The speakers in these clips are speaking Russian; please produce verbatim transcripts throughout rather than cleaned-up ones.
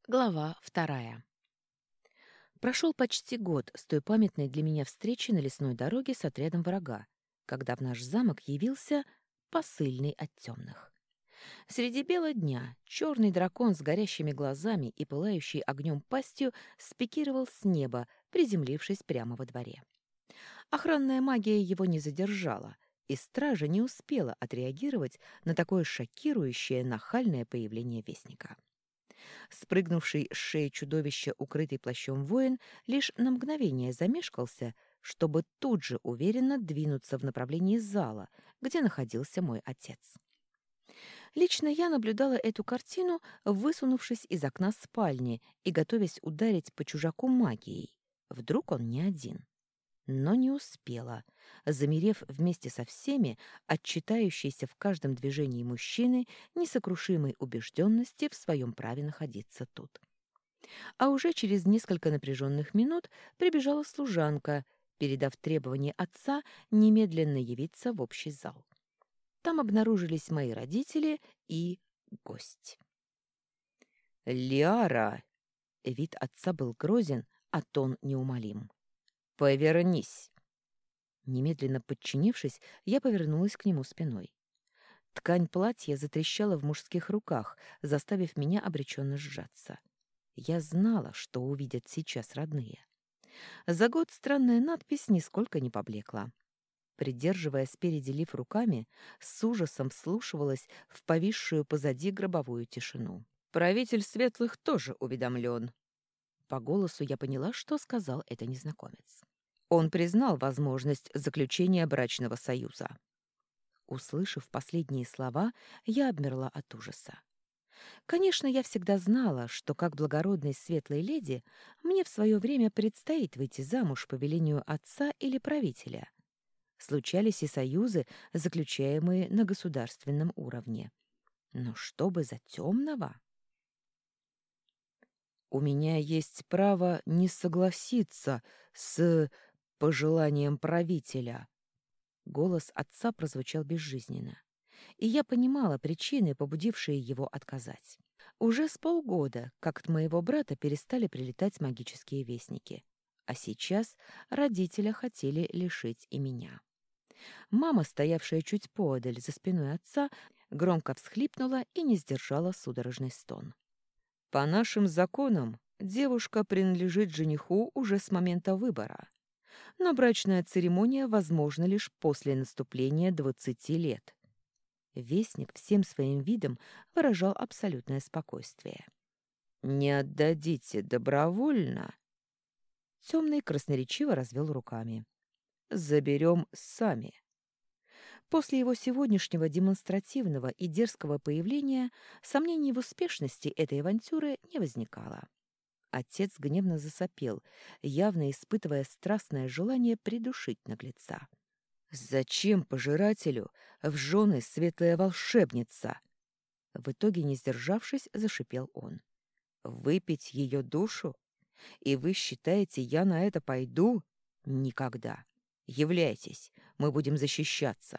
Глава вторая. Прошел почти год с той памятной для меня встречи на лесной дороге с отрядом врага, когда в наш замок явился посыльный от темных. Среди бела дня черный дракон с горящими глазами и пылающей огнем пастью спикировал с неба, приземлившись прямо во дворе. Охранная магия его не задержала, и стража не успела отреагировать на такое шокирующее нахальное появление вестника. Спрыгнувший с шеи чудовища, укрытый плащом воин, лишь на мгновение замешкался, чтобы тут же уверенно двинуться в направлении зала, где находился мой отец. Лично я наблюдала эту картину, высунувшись из окна спальни и готовясь ударить по чужаку магией. Вдруг он не один. Но не успела, замерев вместе со всеми от читающейся в каждом движении мужчины несокрушимой убежденности в своем праве находиться тут. А уже через несколько напряженных минут прибежала служанка, передав требование отца немедленно явиться в общий зал. Там обнаружились мои родители и гость. «Лиара!» Вид отца был грозен, а тон неумолим. «Повернись!» Немедленно подчинившись, я повернулась к нему спиной. Ткань платья затрещала в мужских руках, заставив меня обреченно сжаться. Я знала, что увидят сейчас родные. За год странная надпись нисколько не поблекла. Придерживая спереди лиф руками, с ужасом вслушивалась в повисшую позади гробовую тишину. «Правитель Светлых тоже уведомлен». По голосу я поняла, что сказал это незнакомец. Он признал возможность заключения брачного союза. Услышав последние слова, я обмерла от ужаса. Конечно, я всегда знала, что как благородной светлой леди мне в свое время предстоит выйти замуж по велению отца или правителя. Случались и союзы, заключаемые на государственном уровне. Но чтобы за темного? У меня есть право не согласиться с пожеланием правителя. Голос отца прозвучал безжизненно, и я понимала причины, побудившие его отказать. Уже с полгода, как от моего брата перестали прилетать магические вестники, а сейчас родителя хотели лишить и меня. Мама, стоявшая чуть поодаль за спиной отца, громко всхлипнула и не сдержала судорожный стон. «По нашим законам девушка принадлежит жениху уже с момента выбора, но брачная церемония возможна лишь после наступления двадцати лет». Вестник всем своим видом выражал абсолютное спокойствие. «Не отдадите добровольно?» Темный красноречиво развел руками. «Заберем сами». После его сегодняшнего демонстративного и дерзкого появления сомнений в успешности этой авантюры не возникало. Отец гневно засопел, явно испытывая страстное желание придушить наглеца. «Зачем пожирателю в жены светлая волшебница?» В итоге, не сдержавшись, зашипел он. «Выпить ее душу? И вы считаете, я на это пойду? Никогда. Являйтесь, мы будем защищаться».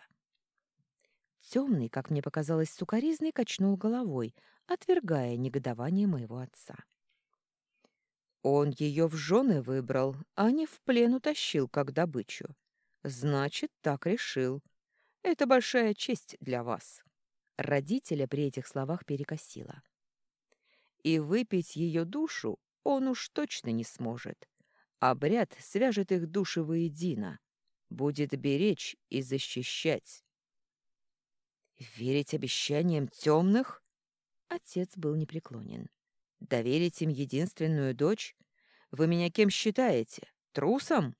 Темный, как мне показалось, сукоризный качнул головой, отвергая негодование моего отца. Он ее в жены выбрал, а не в плен утащил, как добычу. Значит, так решил. Это большая честь для вас. Родителя при этих словах перекосило. И выпить ее душу он уж точно не сможет. Обряд свяжет их души воедино, будет беречь и защищать. Верить обещаниям темных? Отец был непреклонен. Доверить им единственную дочь? Вы меня кем считаете? Трусом?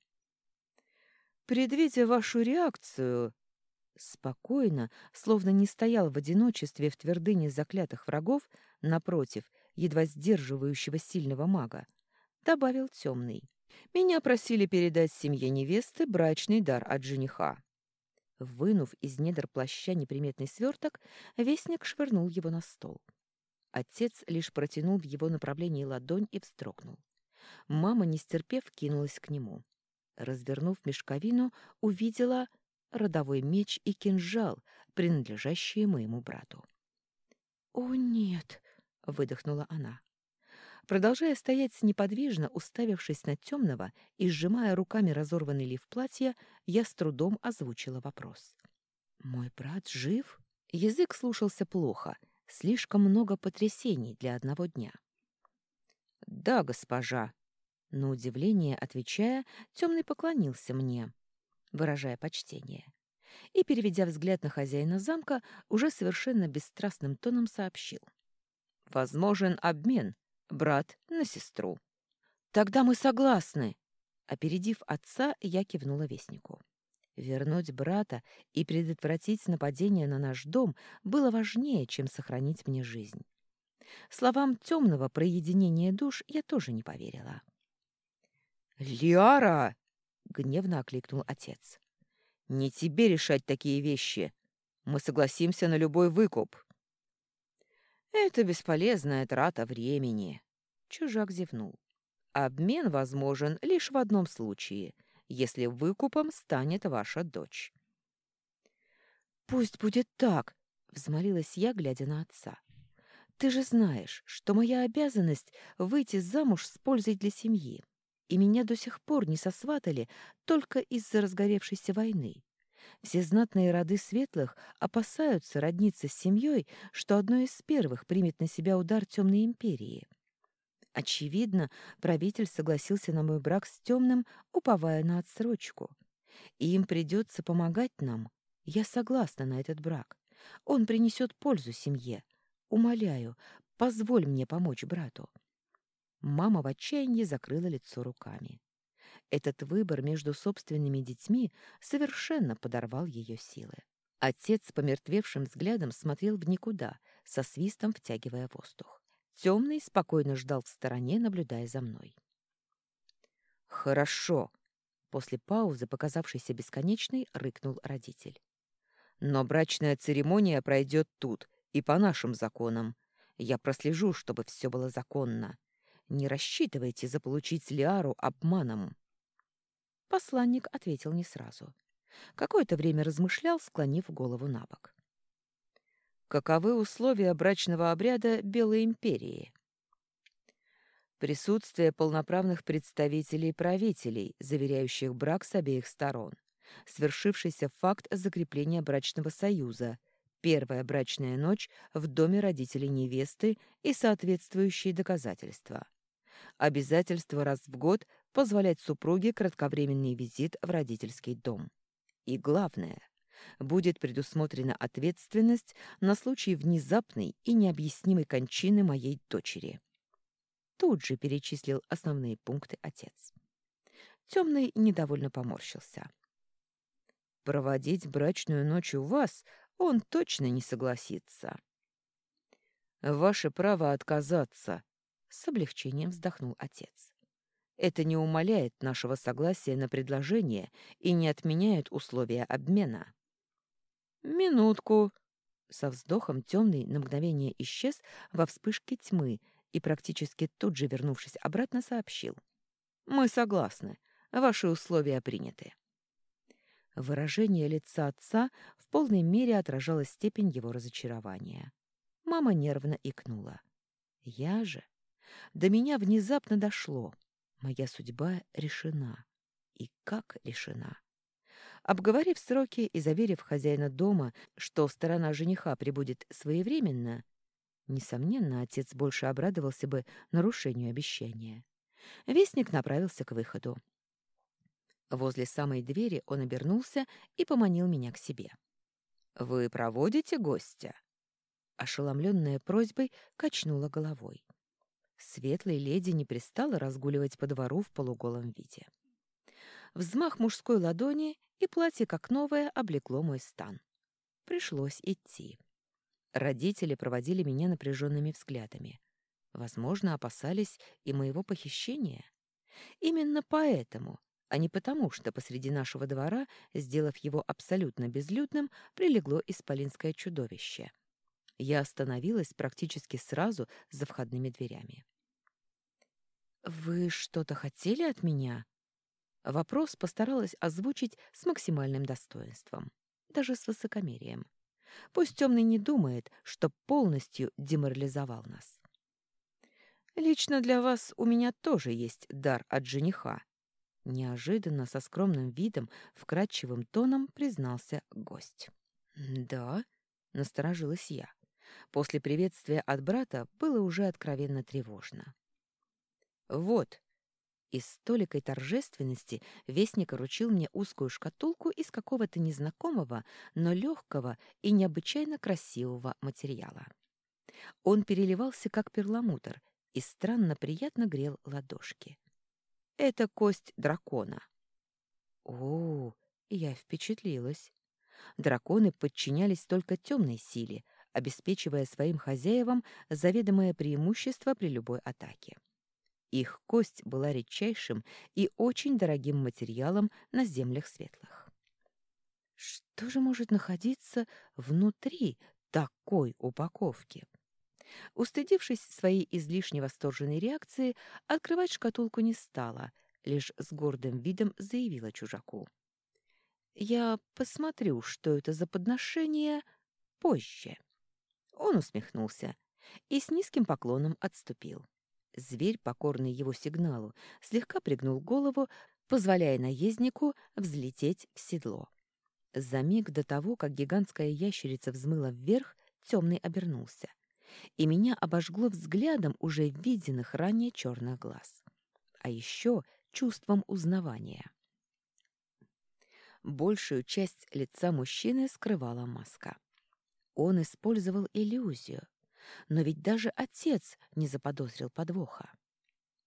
Предвидя вашу реакцию, спокойно, словно не стоял в одиночестве в твердыне заклятых врагов, напротив, едва сдерживающего сильного мага, добавил темный. Меня просили передать семье невесты брачный дар от жениха. Вынув из недр плаща неприметный сверток, вестник швырнул его на стол. Отец лишь протянул в его направлении ладонь и вздрогнул. Мама, не стерпев, кинулась к нему. Развернув мешковину, увидела родовой меч и кинжал, принадлежащие моему брату. «О, нет!» — выдохнула она. Продолжая стоять неподвижно, уставившись на темного и сжимая руками разорванный лиф платья, я с трудом озвучила вопрос. «Мой брат жив?» Язык слушался плохо, слишком много потрясений для одного дня. «Да, госпожа», — на удивление отвечая, темный поклонился мне, выражая почтение, и, переведя взгляд на хозяина замка, уже совершенно бесстрастным тоном сообщил. «Возможен обмен, брат на сестру». «Тогда мы согласны!» Опередив отца, я кивнула вестнику. Вернуть брата и предотвратить нападение на наш дом было важнее, чем сохранить мне жизнь. Словам темного про единение душ я тоже не поверила. «Лиара!» — гневно окликнул отец. «Не тебе решать такие вещи. Мы согласимся на любой выкуп». «Это бесполезная трата времени», — чужак зевнул. «Обмен возможен лишь в одном случае, если выкупом станет ваша дочь». «Пусть будет так», — взмолилась я, глядя на отца. «Ты же знаешь, что моя обязанность — выйти замуж с пользой для семьи, и меня до сих пор не сосватали только из-за разгоревшейся войны. Все знатные роды светлых опасаются родниться с семьей, что одной из первых примет на себя удар темной империи. Очевидно, правитель согласился на мой брак с темным, уповая на отсрочку. И им придется помогать нам. Я согласна на этот брак. Он принесет пользу семье. Умоляю, позволь мне помочь брату». Мама в отчаянии закрыла лицо руками. Этот выбор между собственными детьми совершенно подорвал ее силы. Отец с помертвевшим взглядом смотрел в никуда, со свистом втягивая воздух. Темный спокойно ждал в стороне, наблюдая за мной. «Хорошо», — после паузы, показавшейся бесконечной, рыкнул родитель. «Но брачная церемония пройдет тут и по нашим законам. Я прослежу, чтобы все было законно. Не рассчитывайте заполучить Лиару обманом». Посланник ответил не сразу. Какое-то время размышлял, склонив голову на бок. «Каковы условия брачного обряда Белой империи?» «Присутствие полноправных представителей правителей, заверяющих брак с обеих сторон. Свершившийся факт закрепления брачного союза. Первая брачная ночь в доме родителей невесты и соответствующие доказательства. Обязательство раз в год позволять супруге кратковременный визит в родительский дом. И главное, будет предусмотрена ответственность на случай внезапной и необъяснимой кончины моей дочери». Тут же перечислил основные пункты отец. Темный недовольно поморщился. «Проводить брачную ночь у вас он точно не согласится». «Ваше право отказаться», — с облегчением вздохнул отец. «Это не умаляет нашего согласия на предложение и не отменяет условия обмена». «Минутку!» Со вздохом темный на мгновение исчез во вспышке тьмы и, практически тут же вернувшись обратно, сообщил. «Мы согласны. Ваши условия приняты». Выражение лица отца в полной мере отражало степень его разочарования. Мама нервно икнула. «Я же...» До меня внезапно дошло. Моя судьба решена. И как решена? Обговорив сроки и заверив хозяина дома, что сторона жениха прибудет своевременно, несомненно, отец больше обрадовался бы нарушению обещания. Вестник направился к выходу. Возле самой двери он обернулся и поманил меня к себе. «Вы проводите гостя?» Ошеломленная просьбой качнула головой. Светлой леди не пристала разгуливать по двору в полуголом виде. Взмах мужской ладони, и платье, как новое, облекло мой стан. Пришлось идти. Родители проводили меня напряженными взглядами. Возможно, опасались и моего похищения. Именно поэтому, а не потому, что посреди нашего двора, сделав его абсолютно безлюдным, прилегло исполинское чудовище. Я остановилась практически сразу за входными дверями. «Вы что-то хотели от меня?» Вопрос постаралась озвучить с максимальным достоинством, даже с высокомерием. Пусть темный не думает, что полностью деморализовал нас. Лично для вас у меня тоже есть дар от жениха. Неожиданно, со скромным видом, вкрадчивым тоном признался гость. «Да?» — насторожилась я. После приветствия от брата было уже откровенно тревожно. «Вот!» И с толикой торжественности вестник вручил мне узкую шкатулку из какого-то незнакомого, но легкого и необычайно красивого материала. Он переливался, как перламутр, и странно приятно грел ладошки. Это кость дракона. О, я впечатлилась. Драконы подчинялись только темной силе, обеспечивая своим хозяевам заведомое преимущество при любой атаке. Их кость была редчайшим и очень дорогим материалом на землях светлых. Что же может находиться внутри такой упаковки? Устыдившись своей излишне восторженной реакции, открывать шкатулку не стала, лишь с гордым видом заявила чужаку. «Я посмотрю, что это за подношение, позже». Он усмехнулся и с низким поклоном отступил. Зверь, покорный его сигналу, слегка пригнул голову, позволяя наезднику взлететь в седло. За миг до того, как гигантская ящерица взмыла вверх, темный обернулся, и меня обожгло взглядом уже виденных ранее черных глаз. А еще чувством узнавания. Большую часть лица мужчины скрывала маска. Он использовал иллюзию, но ведь даже отец не заподозрил подвоха.